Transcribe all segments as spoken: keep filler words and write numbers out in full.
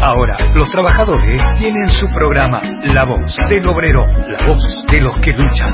Ahora, los trabajadores tienen su programa La Voz del Obrero, la voz de los que luchan.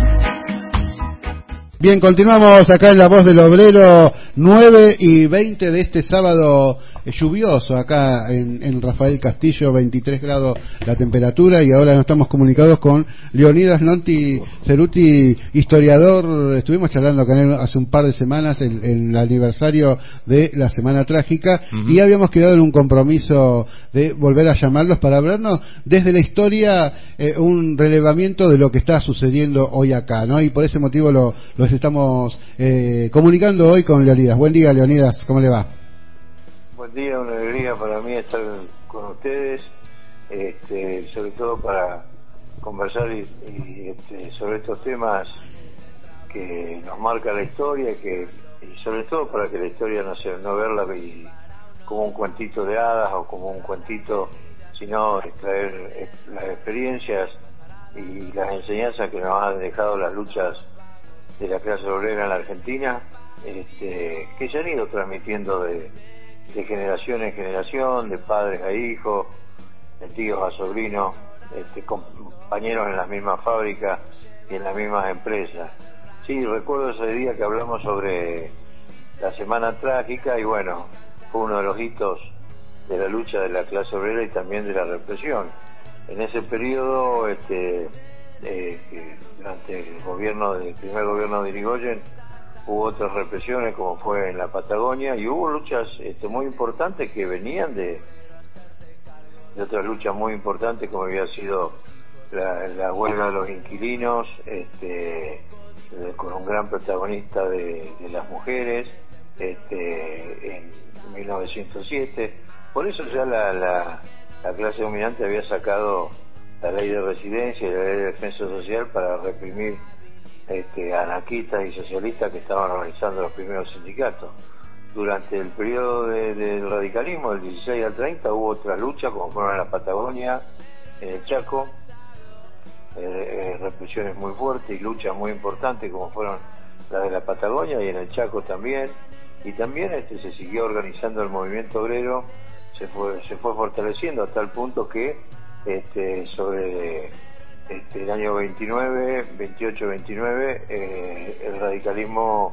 Bien, continuamos acá en La Voz del Obrero, nueve y veinte de este sábado lluvioso, acá en, en Rafael Castillo, veintitrés grados la temperatura, y ahora nos estamos comunicados con Leonidas Nonti Ceruti, historiador. Estuvimos charlando con él hace un par de semanas en, en el aniversario de la Semana Trágica, uh-huh. y habíamos quedado en un compromiso de volver a llamarlos para hablarnos desde la historia, eh, un relevamiento de lo que está sucediendo hoy acá, ¿no? Y por ese motivo lo, los estamos eh, comunicando hoy con Leonidas. Buen día, Leonidas, ¿cómo le va? Buen día, una alegría para mí estar con ustedes, este, sobre todo para conversar y, y este, sobre estos temas que nos marca la historia y, que, y sobre todo para que la historia no sea, no verla y, como un cuentito de hadas o como un cuentito, sino extraer las experiencias y las enseñanzas que nos han dejado las luchas de la clase obrera en la Argentina, este, que se han ido transmitiendo de de generación en generación, de padres a hijos, de tíos a sobrinos, este, compañeros en las mismas fábricas y en las mismas empresas. Sí, recuerdo ese día que hablamos sobre la Semana Trágica y bueno, fue uno de los hitos de la lucha de la clase obrera y también de la represión. En ese periodo, este, eh, que durante el gobierno, el primer gobierno de Irigoyen, hubo otras represiones como fue en la Patagonia y hubo luchas este, muy importantes que venían de, de otras luchas muy importantes como había sido la, la huelga de los inquilinos, este, con un gran protagonista de, de las mujeres, este, en mil novecientos siete. Por eso ya la, la, la clase dominante había sacado la ley de residencia y la ley de defensa social para reprimir Este, anarquistas y socialistas que estaban organizando los primeros sindicatos. Durante el periodo de, del radicalismo, del dieciséis al treinta, hubo otras luchas, como fueron en la Patagonia, en el Chaco, eh, eh, represiones muy fuertes y luchas muy importantes, como fueron las de la Patagonia y en el Chaco también. Y también este, se siguió organizando el movimiento obrero, se fue, se fue fortaleciendo hasta el punto que este, sobre Este, el año veintinueve, veintiocho veintinueve, eh, el radicalismo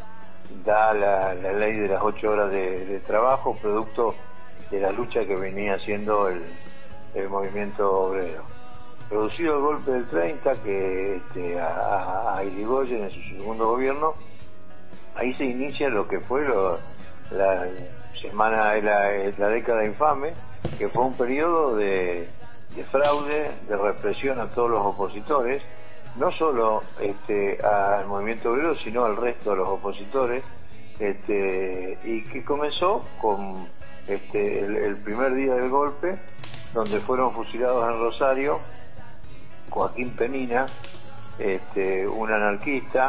da la, la ley de las ocho horas de, de trabajo, producto de la lucha que venía haciendo el, el movimiento obrero. Producido el golpe del treinta, que este, a, a Irigoyen en su segundo gobierno, ahí se inicia lo que fue lo, la semana, la, la década infame, que fue un periodo de de fraude, de represión a todos los opositores, no solo este, al movimiento obrero, sino al resto de los opositores, este, y que comenzó con este, el, el primer día del golpe, donde fueron fusilados en Rosario Joaquín Penina, este, un anarquista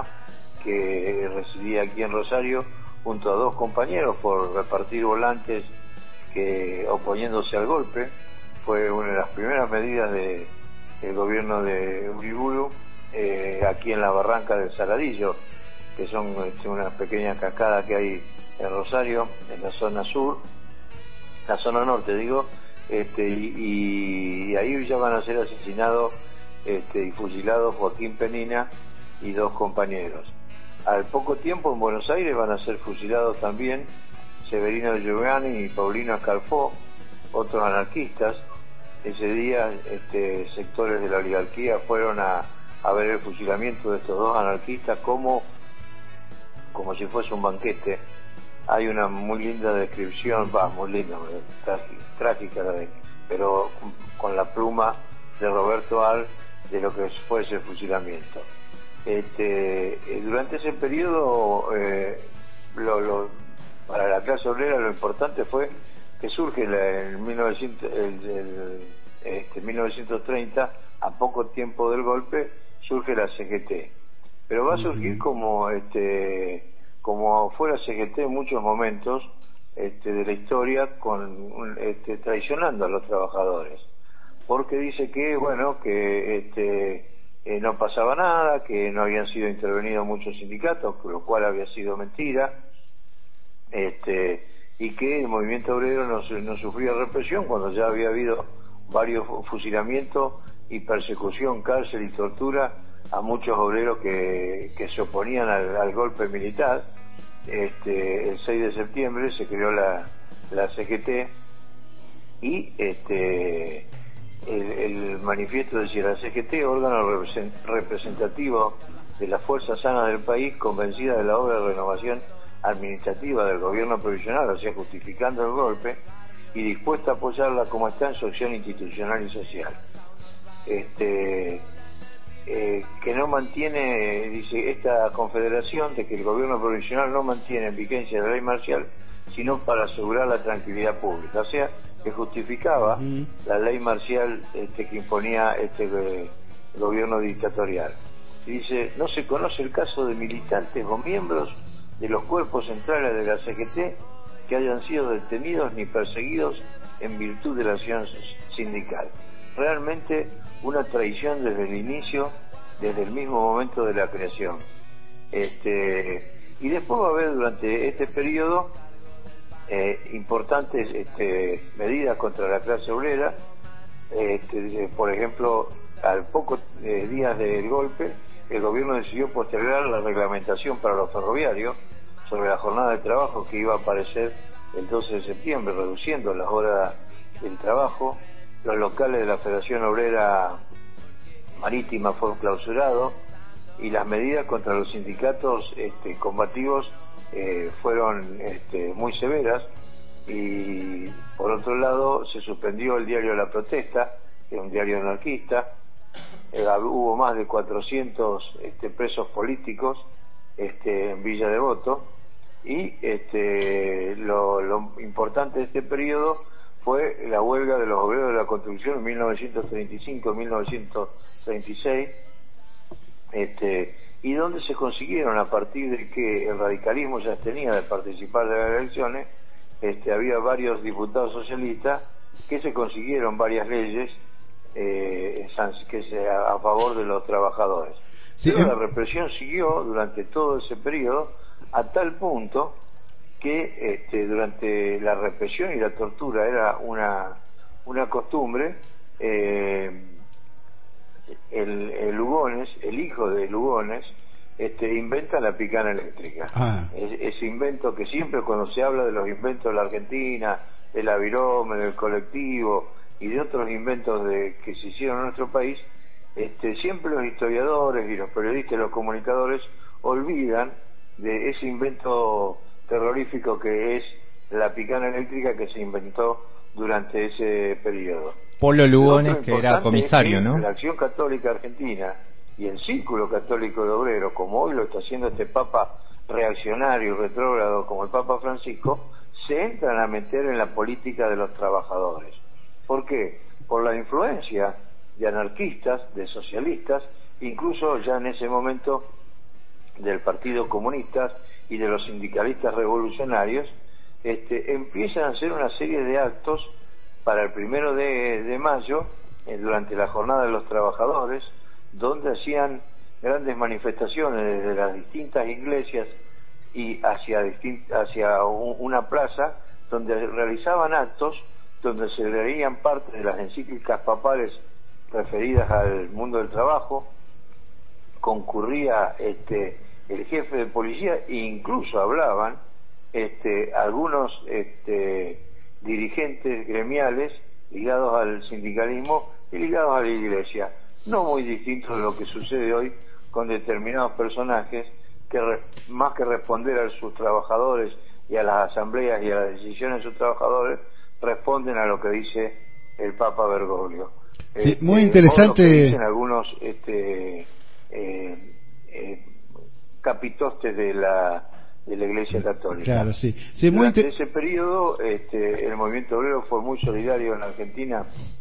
que residía aquí en Rosario, junto a dos compañeros por repartir volantes que oponiéndose al golpe. Fue una de las primeras medidas de, del gobierno de Uriburu, eh, aquí en la barranca del Saladillo, que son este, una pequeña cascada que hay en Rosario, en la zona sur, la zona norte digo, este, y, y ahí ya van a ser asesinados este, y fusilados Joaquín Penina y dos compañeros. Al poco tiempo en Buenos Aires van a ser fusilados también Severino Giuliani y Paulino Ascalfó, otros anarquistas. Ese día este, sectores de la oligarquía fueron a, a ver el fusilamiento de estos dos anarquistas como, como si fuese un banquete. Hay una muy linda descripción, va, muy linda, trágica, trágica la de, pero con la pluma de Roberto Al de lo que fue ese fusilamiento. Este, durante ese periodo, eh, lo, lo, para la clase obrera lo importante fue que surge en mil novecientos, el, el, este, mil novecientos treinta, a poco tiempo del golpe, surge la C G T. Pero va a surgir como este como fue la C G T en muchos momentos este, de la historia, con este, traicionando a los trabajadores. Porque dice que, bueno, que este, eh, no pasaba nada, que no habían sido intervenidos muchos sindicatos, lo cual había sido mentira. Este, y que el movimiento obrero no, no sufría represión cuando ya había habido varios fusilamientos y persecución, cárcel y tortura a muchos obreros que, que se oponían al, al golpe militar. Este, el seis de septiembre se creó la, la C G T y este, el, el manifiesto decía: la C G T, órgano representativo de las fuerzas sanas del país, convencida de la obra de renovación administrativa del gobierno provisional, o sea, justificando el golpe, y dispuesta a apoyarla como está en su acción institucional y social. Este, eh, que no mantiene, dice, esta confederación, de que el gobierno provisional no mantiene en vigencia la ley marcial, sino para asegurar la tranquilidad pública. O sea, que justificaba uh-huh. la ley marcial este, que imponía este eh, gobierno dictatorial. Y dice: no se conoce el caso de militantes o miembros de los cuerpos centrales de la C G T que hayan sido detenidos ni perseguidos en virtud de la acción sindical. Realmente una traición desde el inicio, desde el mismo momento de la creación. Este, y después va a haber durante este periodo eh, importantes este, medidas contra la clase obrera. Este, por ejemplo, al pocos eh, días del golpe, el gobierno decidió postergar la reglamentación para los ferroviarios sobre la jornada de trabajo que iba a aparecer el doce de septiembre, reduciendo las horas del trabajo. Los locales de la Federación Obrera Marítima fueron clausurados y las medidas contra los sindicatos este, combativos eh, fueron este, muy severas. Y por otro lado se suspendió el diario La Protesta, que es un diario anarquista. Eh, hubo más de cuatrocientos este, presos políticos este, en Villa Devoto. Y este, lo, lo importante de este periodo fue la huelga de los obreros de la construcción en mil novecientos treinta y cinco a mil novecientos treinta y seis, este, y donde se consiguieron, a partir de que el radicalismo ya tenía de participar de las elecciones, este, había varios diputados socialistas que se consiguieron varias leyes eh, que sea a favor de los trabajadores. Sí, Pero eh... la represión siguió durante todo ese periodo, a tal punto que este, durante la represión y la tortura era una, una costumbre. eh, el, el Lugones, el hijo de Lugones, este, inventa la picana eléctrica. Ah. Es, ese invento que siempre, cuando se habla de los inventos de la Argentina, del avirome, del colectivo y de otros inventos de, que se hicieron en nuestro país, este, siempre los historiadores y los periodistas y los comunicadores olvidan de ese invento terrorífico que es la picana eléctrica, que se inventó durante ese periodo. Polo Lugones, que era comisario, es que ¿no? La Acción Católica Argentina y el Círculo Católico de Obreros, como hoy lo está haciendo este Papa reaccionario y retrógrado como el Papa Francisco, se entran a meter en la política de los trabajadores. ¿Por qué? Por la influencia de anarquistas, de socialistas, incluso ya en ese momento del Partido Comunista y de los sindicalistas revolucionarios, este, empiezan a hacer una serie de actos para el primero de, de mayo, eh, durante la jornada de los trabajadores, donde hacían grandes manifestaciones desde las distintas iglesias y hacia, distint, hacia un, una plaza, donde realizaban actos, donde se leían parte de las encíclicas papales referidas al mundo del trabajo. Concurría este, el jefe de policía e incluso hablaban este, algunos este, dirigentes gremiales ligados al sindicalismo y ligados a la iglesia, no muy distinto de lo que sucede hoy con determinados personajes que re, más que responder a sus trabajadores y a las asambleas y a las decisiones de sus trabajadores, responden a lo que dice el Papa Bergoglio. Sí, este, muy interesante. O lo que dicen algunos este, eh, eh, capitostes de la de la Iglesia Católica. Claro, sí. Sí, muy Durante ese periodo, este, el movimiento obrero fue muy solidario en la Argentina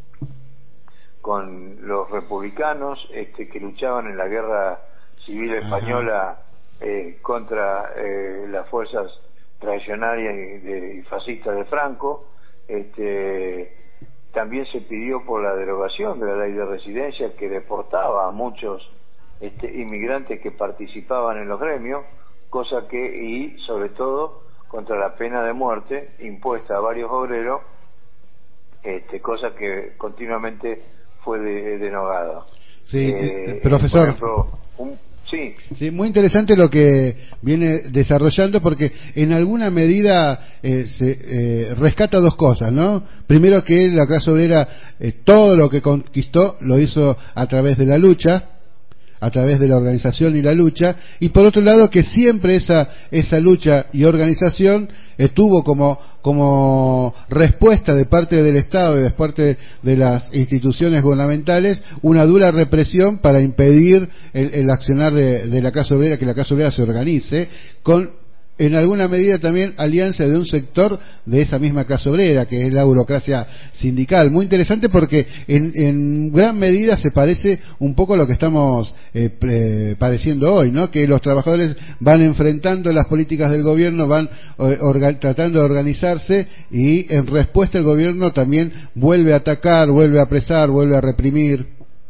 con los republicanos este, que luchaban en la guerra civil española eh, contra eh, las fuerzas traicionarias y, de, y fascistas de Franco. Este, también se pidió por la derogación de la ley de residencia, que deportaba a muchos este, inmigrantes que participaban en los gremios, cosa que, y sobre todo, contra la pena de muerte impuesta a varios obreros, este, cosa que continuamente fue de, denogada. Sí, eh, profesor. Por ejemplo, un, sí. Sí, muy interesante lo que viene desarrollando, porque en alguna medida eh, se eh, rescata dos cosas, ¿no? Primero, que la clase obrera eh, todo lo que conquistó lo hizo a través de la lucha, a través de la organización y la lucha, y por otro lado que siempre esa esa lucha y organización eh, tuvo como como respuesta de parte del Estado y de parte de las instituciones gubernamentales una dura represión para impedir el, el accionar de, de la clase obrera, que la clase obrera se organice, con en alguna medida también alianza de un sector de esa misma clase obrera, que es la burocracia sindical. Muy interesante, porque en, en gran medida se parece un poco a lo que estamos eh, pre, padeciendo hoy, ¿no? Que los trabajadores van enfrentando las políticas del gobierno, van eh, orga, tratando de organizarse, y en respuesta el gobierno también vuelve a atacar, vuelve a apresar, vuelve a reprimir.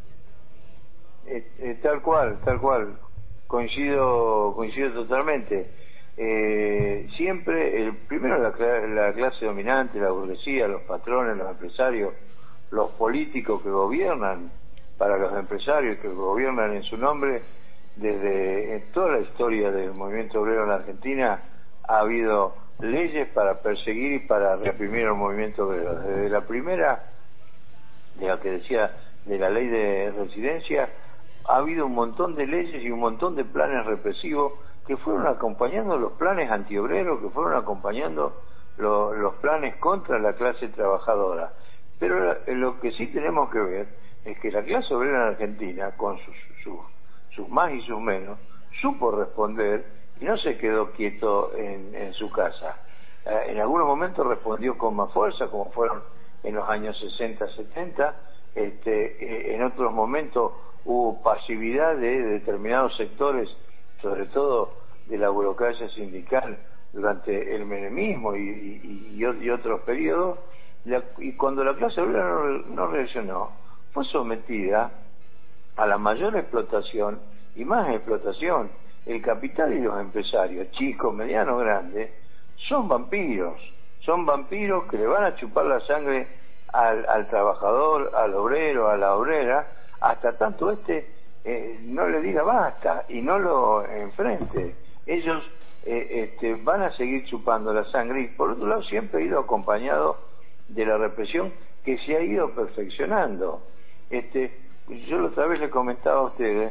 Eh, eh, tal cual, tal cual. Coincido, coincido totalmente. Eh, siempre, el, primero la, la clase dominante, la burguesía, los patrones, los empresarios, los políticos que gobiernan para los empresarios, que gobiernan en su nombre, desde en toda la historia del movimiento obrero en la Argentina ha habido leyes para perseguir y para reprimir el movimiento obrero. Desde la primera, de la que decía, de la ley de residencia, ha habido un montón de leyes y un montón de planes represivos que fueron acompañando los planes antiobreros, que fueron acompañando lo, los planes contra la clase trabajadora. Pero lo que sí tenemos que ver es que la clase obrera en Argentina, con sus, sus, sus más y sus menos, supo responder y no se quedó quieto en, en su casa. Eh, en algunos momentos respondió con más fuerza, como fueron en los años sesenta, setenta, este, eh, en otros momentos hubo pasividad de determinados sectores, sobre todo de la burocracia sindical, durante el menemismo y, y, y, y otros periodos, la, y cuando la clase obrera no, no reaccionó, fue sometida a la mayor explotación y más explotación. El capital y los empresarios, chicos, medianos, grandes, son vampiros, son vampiros que le van a chupar la sangre al, al trabajador, al obrero, a la obrera, hasta tanto este eh, no le diga basta y no lo enfrente. Ellos eh, este, van a seguir chupando la sangre, y por otro lado siempre ha ido acompañado de la represión que se ha ido perfeccionando. Este, yo la otra vez le comentaba a ustedes,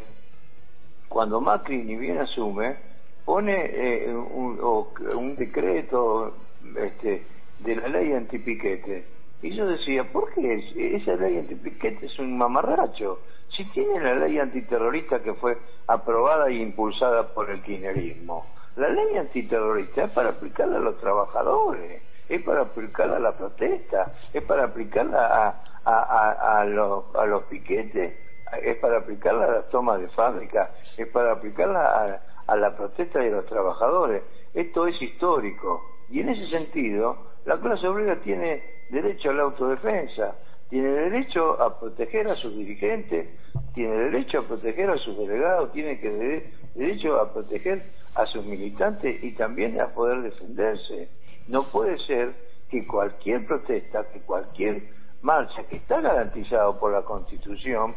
cuando Macri ni bien asume, pone eh, un, un decreto este, de la ley antipiquete, y yo decía, ¿por qué esa ley antipiquete es un mamarracho? Si tiene la ley antiterrorista que fue aprobada e impulsada por el kirchnerismo. La ley antiterrorista es para aplicarla a los trabajadores, es para aplicarla a la protesta, es para aplicarla a, a, a, a, los, a los piquetes, es para aplicarla a las tomas de fábrica, es para aplicarla a, a la protesta de los trabajadores. Esto es histórico, y en ese sentido la clase obrera tiene derecho a la autodefensa, tiene derecho a proteger a sus dirigentes, tiene derecho a proteger a sus delegados, tiene que de, derecho a proteger a sus militantes y también a poder defenderse. No puede ser que cualquier protesta, que cualquier marcha que está garantizado por la Constitución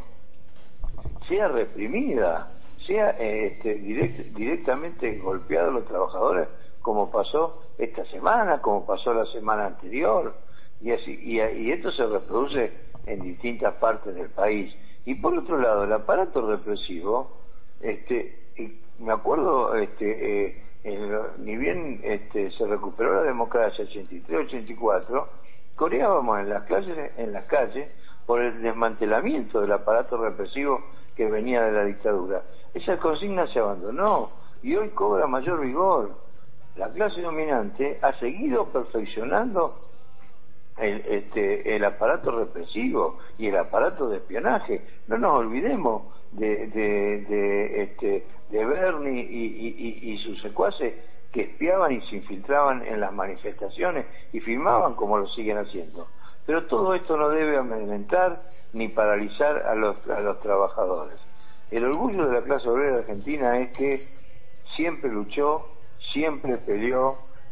sea reprimida, sea eh, este, direct, directamente golpeado a los trabajadores, como pasó esta semana, como pasó la semana anterior, y así y, y esto se reproduce en distintas partes del país. Y por otro lado, el aparato represivo, este, me acuerdo, este, eh, en, ni bien este, se recuperó la democracia ochenta y tres ochenta y cuatro, coreábamos en las calles, en las calles por el desmantelamiento del aparato represivo que venía de la dictadura. Esa consigna se abandonó y hoy cobra mayor vigor. La clase dominante ha seguido perfeccionando el, este, el aparato represivo y el aparato de espionaje. No nos olvidemos de, de, de, este, de Bernie y, y, y sus secuaces, que espiaban y se infiltraban en las manifestaciones y filmaban como lo siguen haciendo. Pero todo esto no debe amedrentar ni paralizar a los, a los trabajadores. El orgullo de la clase obrera argentina es que siempre luchó, siempre peleó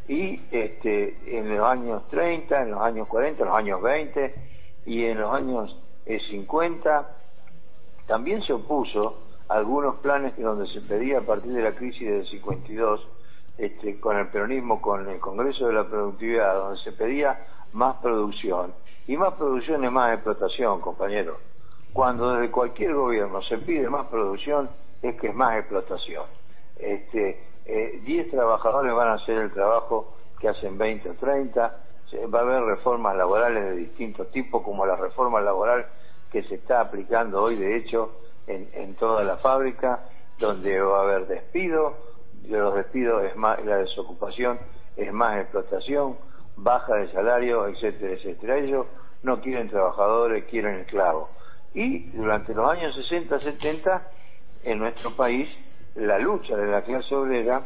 y este, en los años treinta, en los años cuarenta, en los años veinte y en los años eh, cincuenta también se opuso a algunos planes que donde se pedía a partir de la crisis del cincuenta y dos, este, con el peronismo, con el Congreso de la Productividad, donde se pedía más producción, y más producción es más explotación, compañeros. Cuando desde cualquier gobierno se pide más producción, es que es más explotación. Este, eh, diez trabajadores van a hacer el trabajo que hacen veinte o treinta, va a haber reformas laborales de distintos tipos, como la reforma laboral que se está aplicando hoy, de hecho, en, en toda la fábrica, donde va a haber despido, de los despidos es más, la desocupación es más explotación, baja de salario, etcétera, etcétera. Ellos no quieren trabajadores, quieren esclavos. Y durante los años sesenta, setenta, en nuestro país, la lucha de la clase obrera,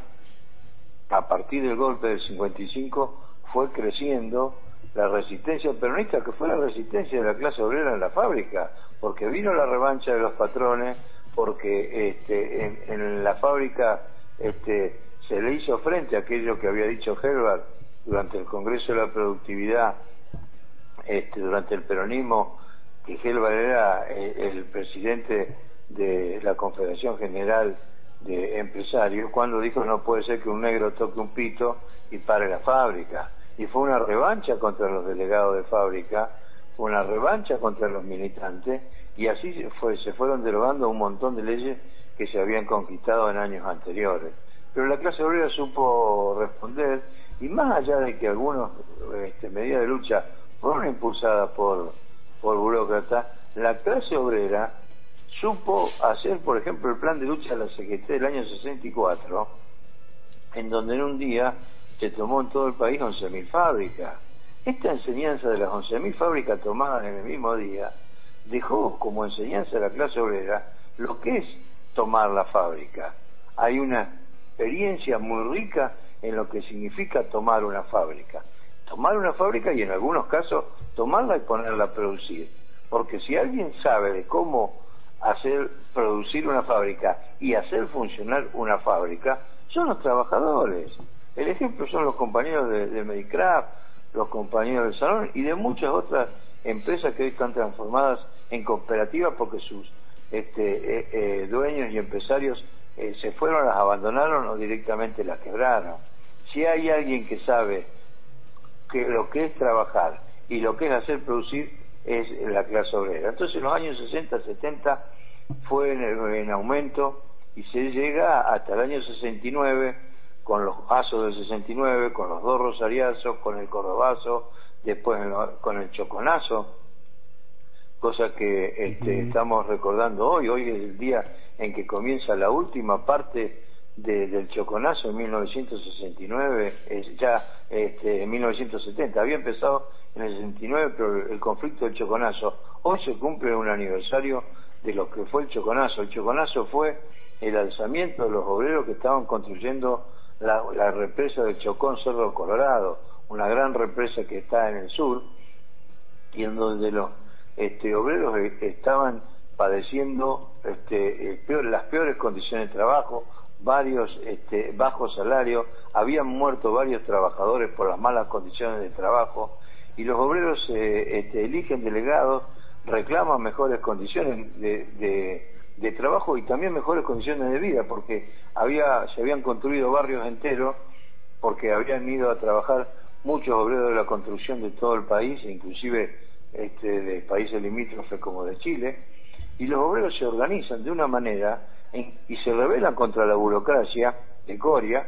a partir del golpe del cincuenta y cinco, fue creciendo. La resistencia peronista, que fue la resistencia de la clase obrera en la fábrica, porque vino la revancha de los patrones, porque este, en, en la fábrica este, se le hizo frente a aquello que había dicho Helbert durante el Congreso de la Productividad, este, durante el peronismo, que Helbert era el, el presidente de la Confederación General de Empresarios, cuando dijo: no puede ser que un negro toque un pito y pare la fábrica. Y fue una revancha contra los delegados de fábrica, fue una revancha contra los militantes, y así fue, se fueron derogando un montón de leyes que se habían conquistado en años anteriores. Pero la clase obrera supo responder, y más allá de que algunas este, medidas de lucha fueron impulsadas por, por burócratas, la clase obrera supo hacer, por ejemplo, el plan de lucha de la C G T del año sesenta y cuatro, en donde en un día se tomó en todo el país once mil fábricas. Esta enseñanza de las once mil fábricas tomadas en el mismo día dejó como enseñanza a la clase obrera lo que es tomar la fábrica. Hay una experiencia muy rica en lo que significa tomar una fábrica. Tomar una fábrica y en algunos casos tomarla y ponerla a producir. Porque si alguien sabe de cómo hacer producir una fábrica y hacer funcionar una fábrica, son los trabajadores. El ejemplo son los compañeros de, de Medicraft, los compañeros del Salón y de muchas otras empresas que hoy están transformadas en cooperativas porque sus este, eh, eh, dueños y empresarios eh, se fueron, las abandonaron o directamente las quebraron. Si hay alguien que sabe que lo que es trabajar y lo que es hacer producir, es la clase obrera. Entonces en los años sesenta, setenta fue en, en aumento, y se llega hasta el año sesenta y nueve con los asos del sesenta y nueve, con los dos rosariazos, con el cordobazo, después con el choconazo, cosa que este, estamos recordando hoy. Hoy es el día en que comienza la última parte de, del choconazo en mil novecientos sesenta y nueve, es ya este, en mil novecientos setenta. Había empezado en el sesenta y nueve, pero el conflicto del choconazo. Hoy se cumple un aniversario de lo que fue el choconazo. El choconazo fue el alzamiento de los obreros que estaban construyendo la, la represa del Chocón Cerro Colorado, una gran represa que está en el sur, y en donde los este, obreros estaban padeciendo este, el peor, las peores condiciones de trabajo, varios este, bajos salarios, habían muerto varios trabajadores por las malas condiciones de trabajo, y los obreros eh, este, eligen delegados, reclaman mejores condiciones de, de, de trabajo y también mejores condiciones de vida, porque había se habían construido barrios enteros, porque habían ido a trabajar muchos obreros de la construcción de todo el país, inclusive este, de países limítrofes como de Chile, y los obreros se organizan de una manera en, y se rebelan contra la burocracia de Coria,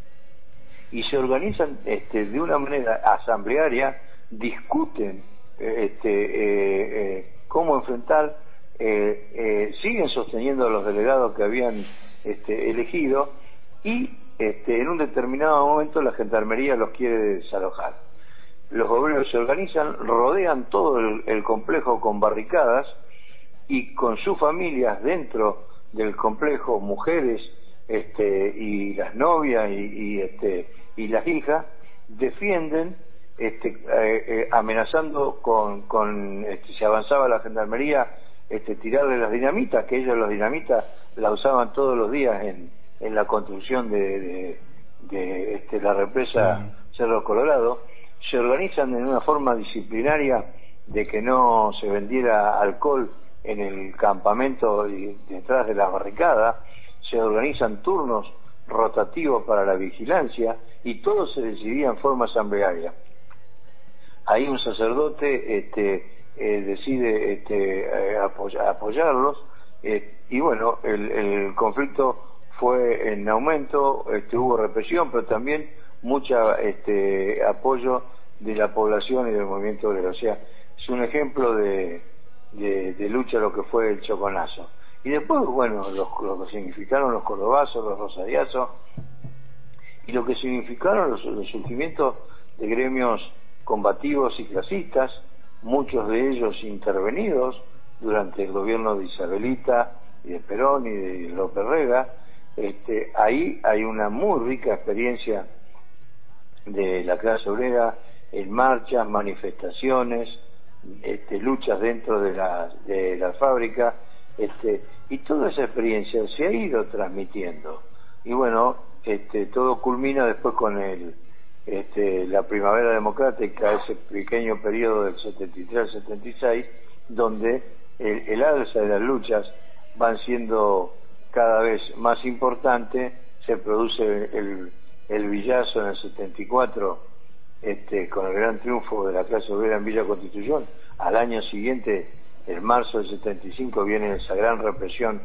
y se organizan este, de una manera asamblearia, discuten este, eh, eh, cómo enfrentar, eh, eh, siguen sosteniendo a los delegados que habían este, elegido, y este, en un determinado momento la gendarmería los quiere desalojar. Los obreros se organizan, rodean todo el, el complejo con barricadas, y con sus familias dentro del complejo, mujeres este, y las novias y, y, este, y las hijas, defienden este, eh, eh, amenazando con, con este, si avanzaba la gendarmería, este, tirarle las dinamitas, que ellos las dinamitas la usaban todos los días en, en la construcción de, de, de este, la represa Cerro Colorado, se organizan en una forma disciplinaria de que no se vendiera alcohol en el campamento y detrás de la barricada, se organizan turnos rotativos para la vigilancia y todo se decidía en forma asamblearia. Ahí un sacerdote este, eh, decide este, eh, apoy apoyarlos eh, y bueno, el, el conflicto fue en aumento, este, hubo represión, pero también mucha este, apoyo de la población y del movimiento obrero. O sea, es un ejemplo de, de, de lucha lo que fue el Choconazo. Y después, bueno, los, lo que significaron los cordobazos, los rosariazos, y lo que significaron los, los surgimientos de gremios combativos y clasistas, muchos de ellos intervenidos durante el gobierno de Isabelita y de Perón y de López Rega. Este, ahí hay una muy rica experiencia de la clase obrera en marchas, manifestaciones, este, luchas dentro de la, de la fábrica, este, y toda esa experiencia se ha ido transmitiendo. Y bueno, este, todo culmina después con el, este, la primavera democrática, ese pequeño periodo del setenta y tres al setenta y seis, donde el, el alza de las luchas van siendo cada vez más importante. Se produce el, el Villazo en el setenta y cuatro, este, con el gran triunfo de la clase obrera en Villa Constitución. Al año siguiente, en marzo del setenta y cinco, viene esa gran represión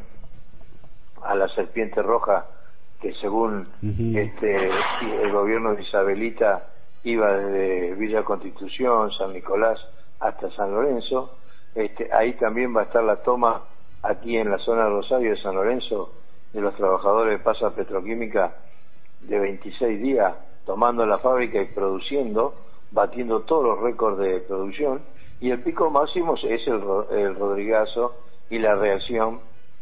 a la Serpiente Roja, que según uh-huh. este, el gobierno de Isabelita iba desde Villa Constitución, San Nicolás hasta San Lorenzo. Este, ahí también va a estar la toma aquí en la zona de Rosario de San Lorenzo de los trabajadores de Pasa Petroquímica de veintiséis días tomando la fábrica y produciendo, batiendo todos los récords de producción, y el pico máximo es el, el Rodrigazo y la reacción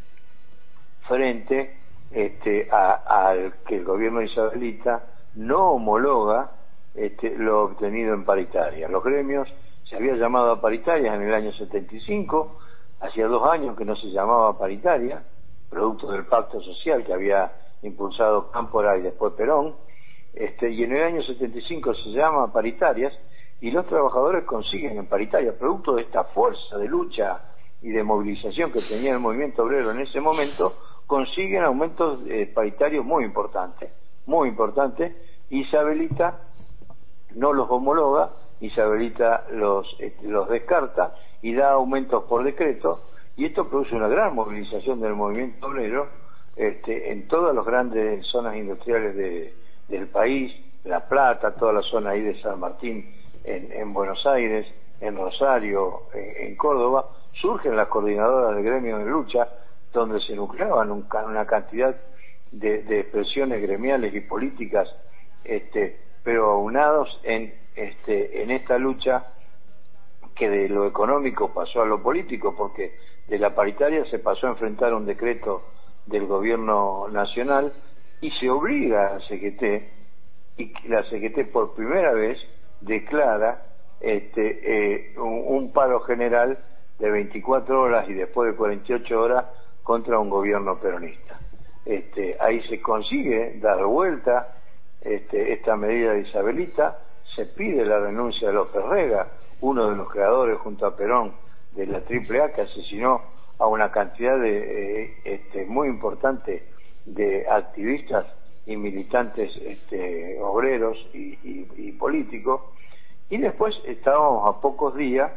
frente este, al que el gobierno isabelita no homologa este, lo obtenido en paritaria. Los gremios se había llamado a paritarias en el año setenta y cinco, hacía dos años que no se llamaba paritaria, producto del pacto social que había impulsado Cámpora y después Perón, este, y en el año setenta y cinco se llama paritarias, y los trabajadores consiguen en paritarias, producto de esta fuerza de lucha y de movilización que tenía el movimiento obrero en ese momento, consiguen aumentos eh, paritarios muy importantes, muy importantes. Isabelita no los homologa, Isabelita los, este, los descarta y da aumentos por decreto, y esto produce una gran movilización del movimiento obrero este, en todas las grandes zonas industriales de, del país, La Plata, toda la zona ahí de San Martín, en, en Buenos Aires, en Rosario, en, en Córdoba. Surgen las coordinadoras de gremios de lucha, donde se nucleaban un, una cantidad de, de expresiones gremiales y políticas, este, pero aunados en, este, en esta lucha que de lo económico pasó a lo político, porque de la paritaria se pasó a enfrentar un decreto del gobierno nacional y se obliga a la C G T, y la C G T por primera vez declara este, eh, un, un paro general de veinticuatro horas y después de cuarenta y ocho horas contra un gobierno peronista. Este, ahí se consigue dar vuelta este, esta medida de Isabelita, se pide la renuncia de López Rega, uno de los creadores junto a Perón de la Triple A, que asesinó a una cantidad de eh, este, muy importante de activistas y militantes este, obreros y, y, y políticos. Y después estábamos a pocos días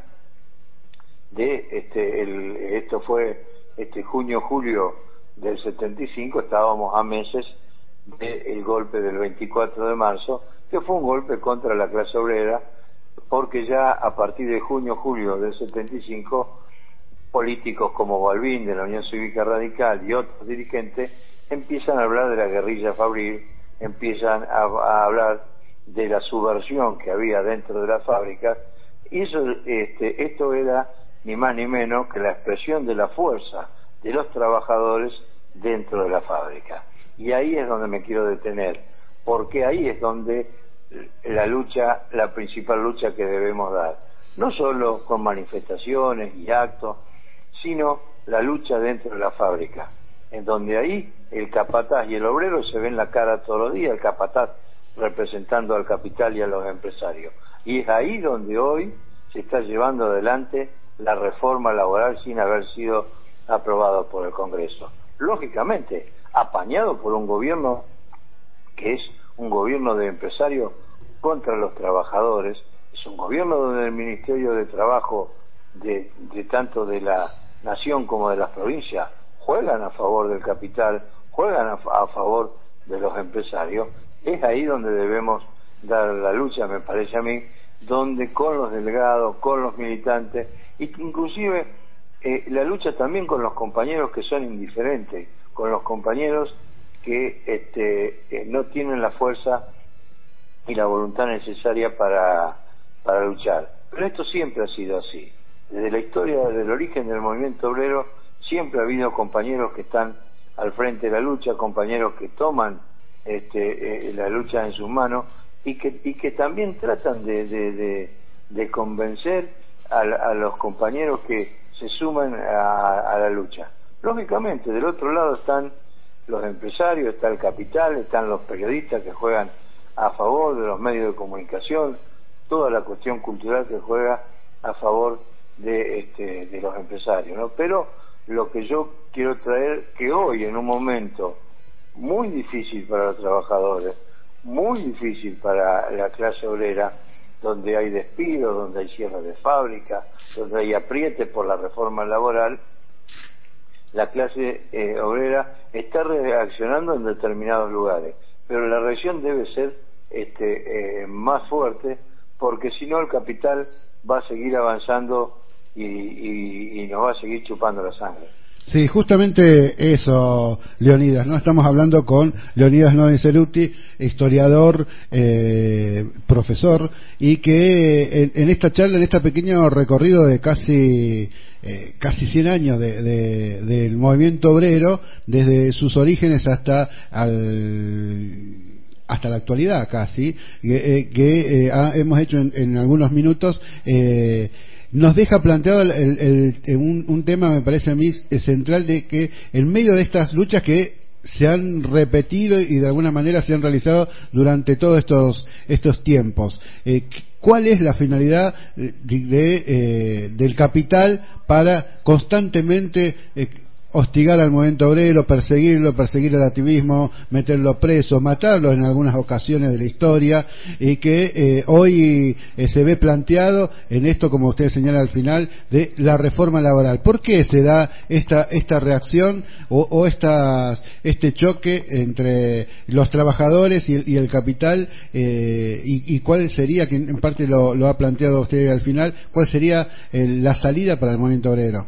de este el, esto fue este junio julio del setenta y cinco, estábamos a meses del golpe del veinticuatro de marzo, que fue un golpe contra la clase obrera, porque ya a partir de junio julio del setenta y cinco políticos como Balbín de la Unión Cívica Radical y otros dirigentes empiezan a hablar de la guerrilla fabril, empiezan a, a hablar de la subversión que había dentro de las fábricas, y eso, este, esto era ni más ni menos que la expresión de la fuerza de los trabajadores dentro de la fábrica. Y ahí es donde me quiero detener, porque ahí es donde la lucha, la principal lucha que debemos dar, no solo con manifestaciones y actos, sino la lucha dentro de la fábrica, en donde ahí el capataz y el obrero se ven la cara todos los días. El capataz representando al capital y a los empresarios. Y es ahí donde hoy se está llevando adelante la reforma laboral sin haber sido aprobado por el Congreso. Lógicamente, apañado por un gobierno que es un gobierno de empresarios contra los trabajadores, es un gobierno donde el Ministerio de Trabajo de, de tanto de la nación como de las provincias juegan a favor del capital, juegan a, a favor de los empresarios. Es ahí donde debemos dar la lucha, me parece a mí, donde con los delegados, con los militantes, y que inclusive eh, la lucha también con los compañeros que son indiferentes, con los compañeros que este, eh, no tienen la fuerza y la voluntad necesaria para, para luchar. Pero esto siempre ha sido así. Desde la historia, desde el origen del movimiento obrero, siempre ha habido compañeros que están al frente de la lucha, compañeros que toman este, eh, la lucha en sus manos y que, y que también tratan de, de, de, de convencer a, a los compañeros que se suman a, a la lucha. Lógicamente, del otro lado están los empresarios, está el capital, están los periodistas que juegan a favor de los medios de comunicación, toda la cuestión cultural que juega a favor de, este, de los empresarios, ¿no? Pero lo que yo quiero traer, que hoy en un momento muy difícil para los trabajadores, muy difícil para la clase obrera, donde hay despidos, donde hay cierre de fábrica, donde hay apriete por la reforma laboral, la clase eh, obrera está reaccionando en determinados lugares, pero la reacción debe ser este, eh, más fuerte, porque si no el capital va a seguir avanzando y, y, y nos va a seguir chupando la sangre. Sí, justamente eso, Leonidas, ¿no? Estamos hablando con Leonidas Noven Ceruti, historiador, eh, profesor, y que en, en esta charla, en este pequeño recorrido de casi eh, casi cien años de, de, del movimiento obrero, desde sus orígenes hasta al hasta la actualidad casi, eh, que eh, ha, hemos hecho en, en algunos minutos, eh, nos deja planteado el, el, el, un, un tema, me parece a mí, central, de que en medio de estas luchas que se han repetido y de alguna manera se han realizado durante todos estos estos tiempos, eh, ¿cuál es la finalidad de, de, eh, del capital para constantemente eh, hostigar al movimiento obrero, perseguirlo, perseguir el activismo, meterlo preso, matarlo en algunas ocasiones de la historia, y que eh, hoy eh, se ve planteado en esto, como usted señala al final, de la reforma laboral? ¿Por qué se da esta esta reacción o, o estas, este choque entre los trabajadores y el, y el capital, eh, y, y cuál sería, que en parte lo, lo ha planteado usted al final, cuál sería eh, la salida para el movimiento obrero?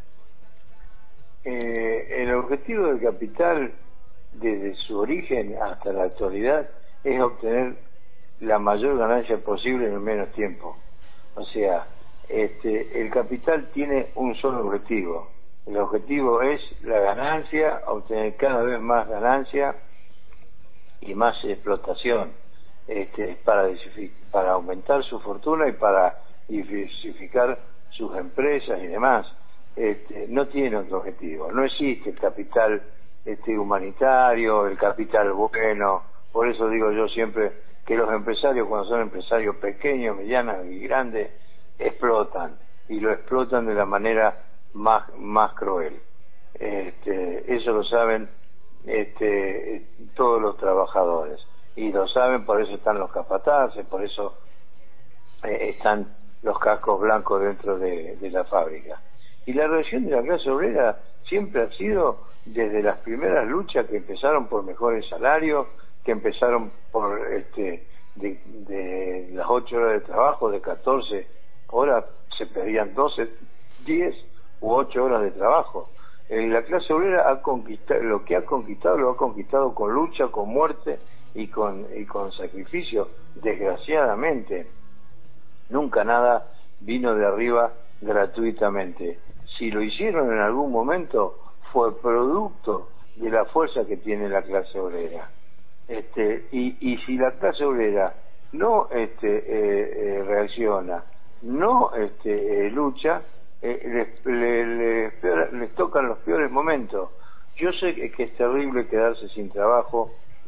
Eh, el objetivo del capital, desde su origen hasta la actualidad, es obtener la mayor ganancia posible en el menos tiempo. O sea, este, el capital tiene un solo objetivo. El objetivo es la ganancia, obtener cada vez más ganancia y más explotación, este, para, para aumentar su fortuna y para diversificar sus empresas y demás. Este, no tiene otro objetivo. No existe el capital este, humanitario, el capital bueno. Por eso digo yo siempre que los empresarios, cuando son empresarios pequeños, medianos y grandes, explotan, y lo explotan de la manera más más cruel. Este, eso lo saben este, todos los trabajadores, y lo saben, por eso están los capataces, por eso eh, están los cascos blancos dentro de, de la fábrica. Y la reacción de la clase obrera siempre ha sido, desde las primeras luchas que empezaron por mejores salarios, que empezaron por este de, de las ocho horas de trabajo, de catorce horas, se pedían doce, diez u ocho horas de trabajo. Eh, la clase obrera ha conquistado, lo que ha conquistado, lo ha conquistado con lucha, con muerte y con, y con sacrificio, desgraciadamente. Nunca nada vino de arriba gratuitamente. Si lo hicieron en algún momento, fue producto de la fuerza que tiene la clase obrera. Este, y, y si la clase obrera no este, eh, eh, reacciona, no este, eh, lucha, eh, les, les, les, peor, les tocan los peores momentos. Yo sé que, que es terrible quedarse sin trabajo,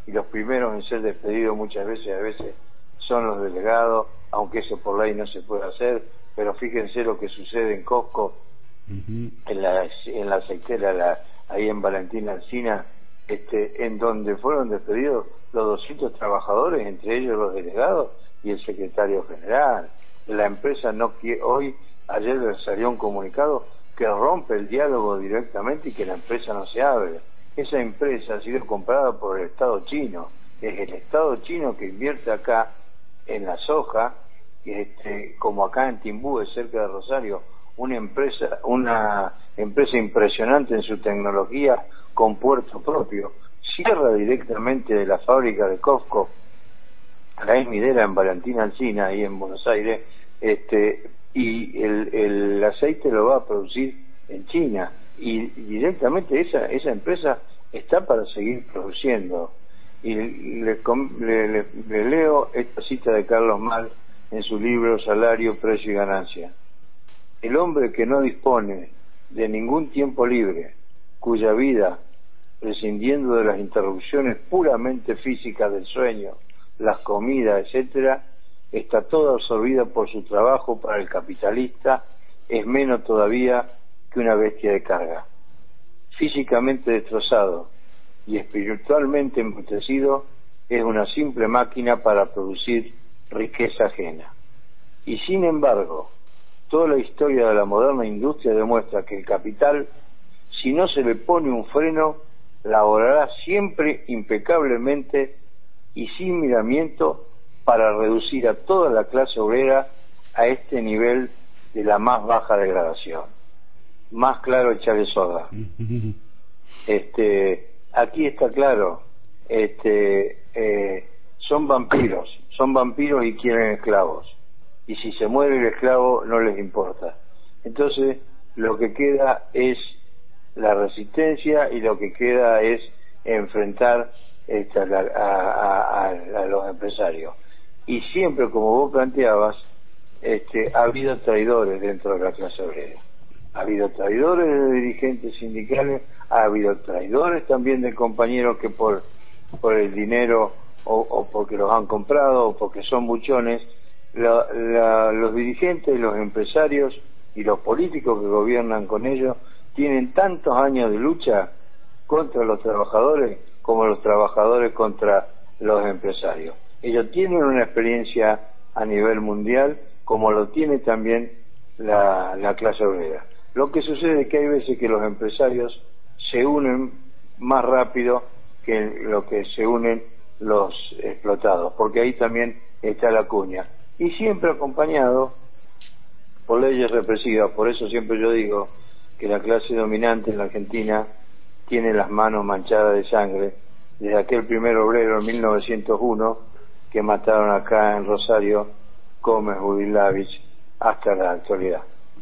y los primeros en ser despedidos muchas veces, a veces son los delegados, aunque eso por ley no se puede hacer, pero fíjense lo que sucede en Costco, uh-huh. en la en la aceitera, la, ahí en Valentín Alsina, este, en donde fueron despedidos los doscientos trabajadores, entre ellos los delegados y el secretario general. La empresa no quiere, hoy, ayer salió un comunicado que rompe el diálogo directamente y que la empresa no se abre. Esa empresa ha sido comprada por el Estado chino, es el Estado chino que invierte acá en la soja, este, como acá en Timbú, cerca de Rosario, una empresa, una empresa impresionante en su tecnología con puerto propio, cierra directamente de la fábrica de Costco, la Esmidera en Valentín Alsina, ahí en Buenos Aires, este, y el, el aceite lo va a producir en China, y directamente esa esa empresa está para seguir produciendo. Y le, le, le, le leo esta cita de Carlos Mal en su libro Salario, Precio y Ganancia. El hombre que no dispone de ningún tiempo libre, cuya vida, prescindiendo de las interrupciones puramente físicas del sueño, las comidas, etcétera, está toda absorbida por su trabajo para el capitalista, es menos todavía que una bestia de carga. Físicamente destrozado y espiritualmente embrutecido, es una simple máquina para producir riqueza ajena. Y sin embargo, toda la historia de la moderna industria demuestra que el capital, si no se le pone un freno, laborará siempre impecablemente y sin miramiento para reducir a toda la clase obrera a este nivel de la más baja degradación. Más claro, echarle soda. Este, aquí está claro, este, eh, son vampiros, son vampiros y quieren esclavos. Y si se muere el esclavo no les importa. Entonces, lo que queda es la resistencia y lo que queda es enfrentar esta, a, a, a, a los empresarios. Y siempre, como vos planteabas, este, ha habido traidores dentro de la clase obrera. Ha habido traidores de dirigentes sindicales, ha habido traidores también de compañeros que por, por el dinero o, o porque los han comprado o porque son buchones, la, la, los dirigentes y los empresarios y los políticos que gobiernan con ellos tienen tantos años de lucha contra los trabajadores como los trabajadores contra los empresarios. Ellos tienen una experiencia a nivel mundial como lo tiene también la, la clase obrera. Lo que sucede es que hay veces que los empresarios se unen más rápido que lo que se unen los explotados, porque ahí también está la cuña. Y siempre acompañado por leyes represivas. Por eso siempre yo digo que la clase dominante en la Argentina tiene las manos manchadas de sangre, desde aquel primer obrero en mil novecientos uno que mataron acá en Rosario, Gómez Budilavich, hasta la actualidad.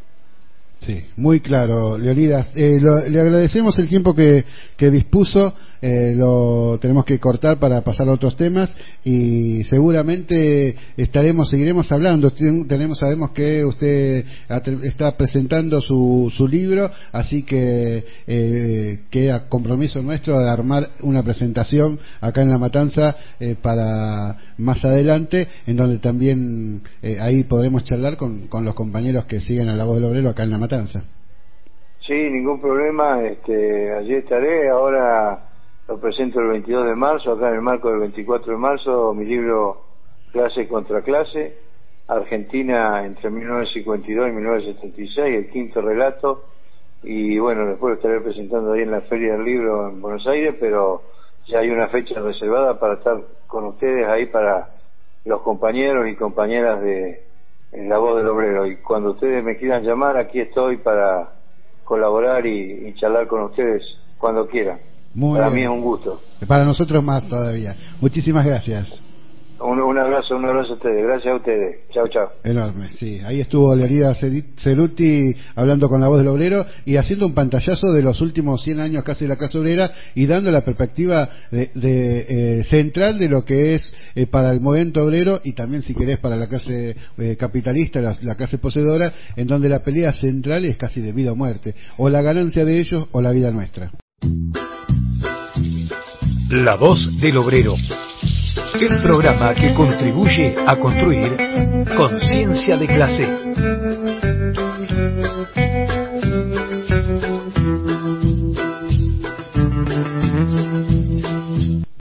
Sí, muy claro, Leonidas. Eh, lo, le agradecemos el tiempo que, que dispuso. Eh, lo tenemos que cortar para pasar a otros temas y seguramente estaremos, seguiremos hablando. Tenemos, sabemos que usted está presentando su, su libro, así que eh, queda compromiso nuestro de armar una presentación acá en La Matanza eh, para más adelante, en donde también eh, ahí podremos charlar con, con los compañeros que siguen a La Voz del Obrero acá en La Matanza. Sí, ningún problema. Este, allí estaré. Ahora lo presento el veintidós de marzo, acá en el marco del veinticuatro de marzo, mi libro Clase contra Clase, Argentina entre mil novecientos cincuenta y dos y mil novecientos setenta y seis, el quinto relato, y bueno, después lo estaré presentando ahí en la Feria del Libro en Buenos Aires, pero ya hay una fecha reservada para estar con ustedes ahí, para los compañeros y compañeras de en La Voz del Obrero, y cuando ustedes me quieran llamar, aquí estoy para colaborar y, y charlar con ustedes cuando quieran. Muy Para bien. mí es un gusto. Para nosotros más todavía. Muchísimas gracias. Un, un abrazo, un abrazo a ustedes. Gracias a ustedes. Chao, chao. Enorme, sí. Ahí estuvo Leonidas Ceruti hablando con La Voz del Obrero y haciendo un pantallazo de los últimos cien años casi de la clase obrera y dando la perspectiva de, de eh, central de lo que es eh, para el movimiento obrero y también, si querés, para la clase eh, capitalista, la, la clase poseedora, en donde la pelea central es casi de vida o muerte, o la ganancia de ellos o la vida nuestra. La Voz del Obrero. El programa que contribuye a construir conciencia de clase.